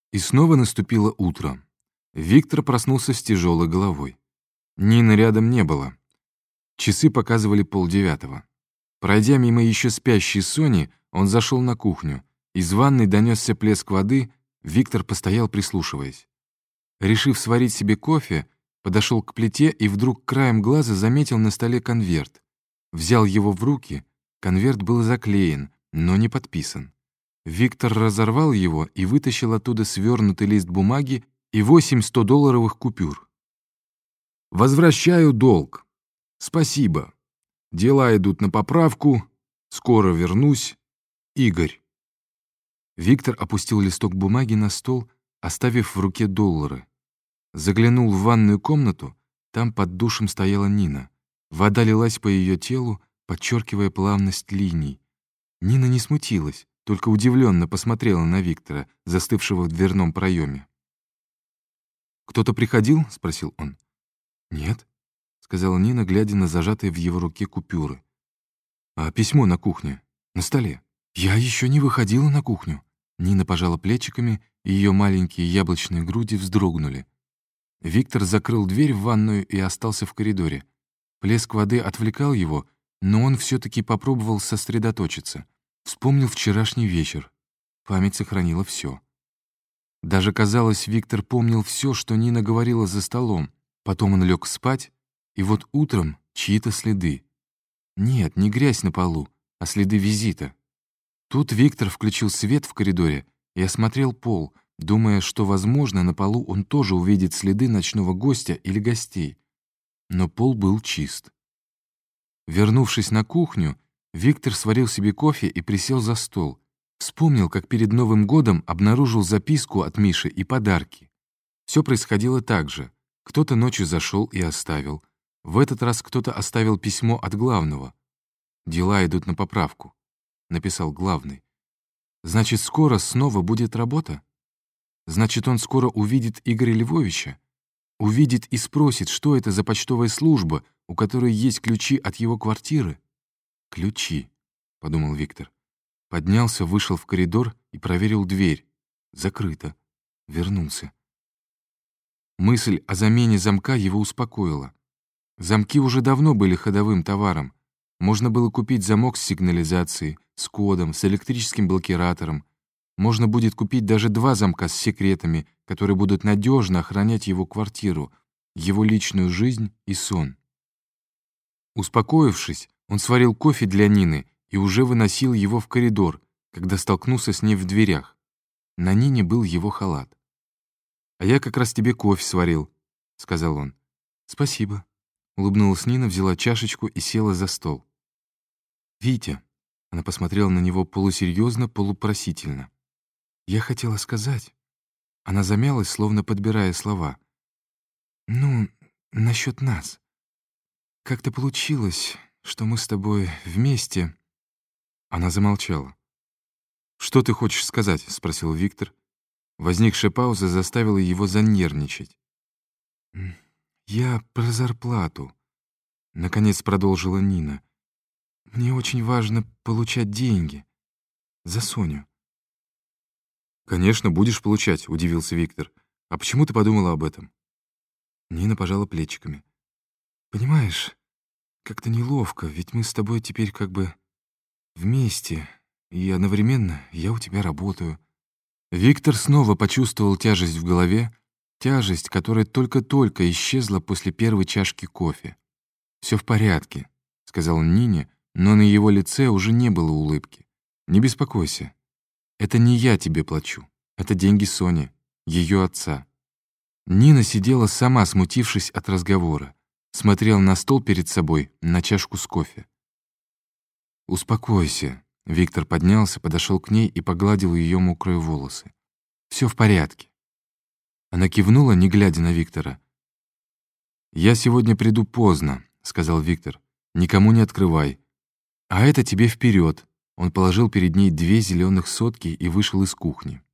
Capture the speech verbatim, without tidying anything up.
И снова наступило утро. Виктор проснулся с тяжелой головой. Нины рядом не было. Часы показывали полдевятого. Пройдя мимо еще спящей Сони, он зашел на кухню. Из ванной донесся плеск воды, Виктор постоял, прислушиваясь. Решив сварить себе кофе, подошел к плите и вдруг краем глаза заметил на столе конверт. Взял его в руки, конверт был заклеен, но не подписан. Виктор разорвал его и вытащил оттуда свернутый лист бумаги и восемь стодолларовых купюр. «Возвращаю долг. Спасибо. Дела идут на поправку. Скоро вернусь. Игорь». Виктор опустил листок бумаги на стол, оставив в руке доллары. Заглянул в ванную комнату, там под душем стояла Нина. Вода лилась по ее телу, подчеркивая плавность линий. Нина не смутилась, только удивленно посмотрела на Виктора, застывшего в дверном проеме. «Кто-то приходил?» — спросил он. «Нет», — сказала Нина, глядя на зажатые в его руке купюры. «А письмо на кухне? На столе?» «Я еще не выходила на кухню». Нина пожала плечиками, и ее маленькие яблочные груди вздрогнули. Виктор закрыл дверь в ванную и остался в коридоре. Плеск воды отвлекал его, но он все-таки попробовал сосредоточиться. Вспомнил вчерашний вечер. Память сохранила все. Даже казалось, Виктор помнил все, что Нина говорила за столом. Потом он лег спать, и вот утром чьи-то следы. Нет, не грязь на полу, а следы визита. Тут Виктор включил свет в коридоре и осмотрел пол, думая, что, возможно, на полу он тоже увидит следы ночного гостя или гостей. Но пол был чист. Вернувшись на кухню, Виктор сварил себе кофе и присел за стол. Вспомнил, как перед Новым годом обнаружил записку от Миши и подарки. Все происходило так же. Кто-то ночью зашел и оставил. В этот раз кто-то оставил письмо от главного. «Дела идут на поправку», — написал главный. «Значит, скоро снова будет работа? Значит, он скоро увидит Игоря Львовича? Увидит и спросит, что это за почтовая служба, у которой есть ключи от его квартиры?» «Ключи», — подумал Виктор. Поднялся, вышел в коридор и проверил дверь. Закрыто. Вернулся. Мысль о замене замка его успокоила. Замки уже давно были ходовым товаром. Можно было купить замок с сигнализацией, с кодом, с электрическим блокиратором. Можно будет купить даже два замка с секретами, которые будут надежно охранять его квартиру, его личную жизнь и сон. Успокоившись, он сварил кофе для Нины и уже выносил его в коридор, когда столкнулся с ней в дверях. На Нине был его халат. «А я как раз тебе кофе сварил», — сказал он. «Спасибо», — улыбнулась Нина, взяла чашечку и села за стол. «Витя», — она посмотрела на него полусерьезно, полупросительно. «Я хотела сказать...» Она замялась, словно подбирая слова. «Ну, насчет нас. Как-то получилось, что мы с тобой вместе...» Она замолчала. «Что ты хочешь сказать?» — спросил Виктор. Возникшая пауза заставила его занервничать. «Я про зарплату», — наконец продолжила Нина. «Мне очень важно получать деньги. За Соню». «Конечно, будешь получать», — удивился Виктор. «А почему ты подумала об этом?» Нина пожала плечиками. «Понимаешь, как-то неловко, ведь мы с тобой теперь как бы вместе, и одновременно я у тебя работаю». Виктор снова почувствовал тяжесть в голове, тяжесть, которая только-только исчезла после первой чашки кофе. «Все в порядке», — сказал он Нине, но на его лице уже не было улыбки. «Не беспокойся. Это не я тебе плачу. Это деньги Сони, ее отца». Нина сидела сама, смутившись от разговора, смотрела на стол перед собой, на чашку с кофе. «Успокойся». Виктор поднялся, подошел к ней и погладил ее мокрые волосы. «Все в порядке». Она кивнула, не глядя на Виктора. «Я сегодня приду поздно», — сказал Виктор. «Никому не открывай. А это тебе вперед». Он положил перед ней две зеленых сотки и вышел из кухни.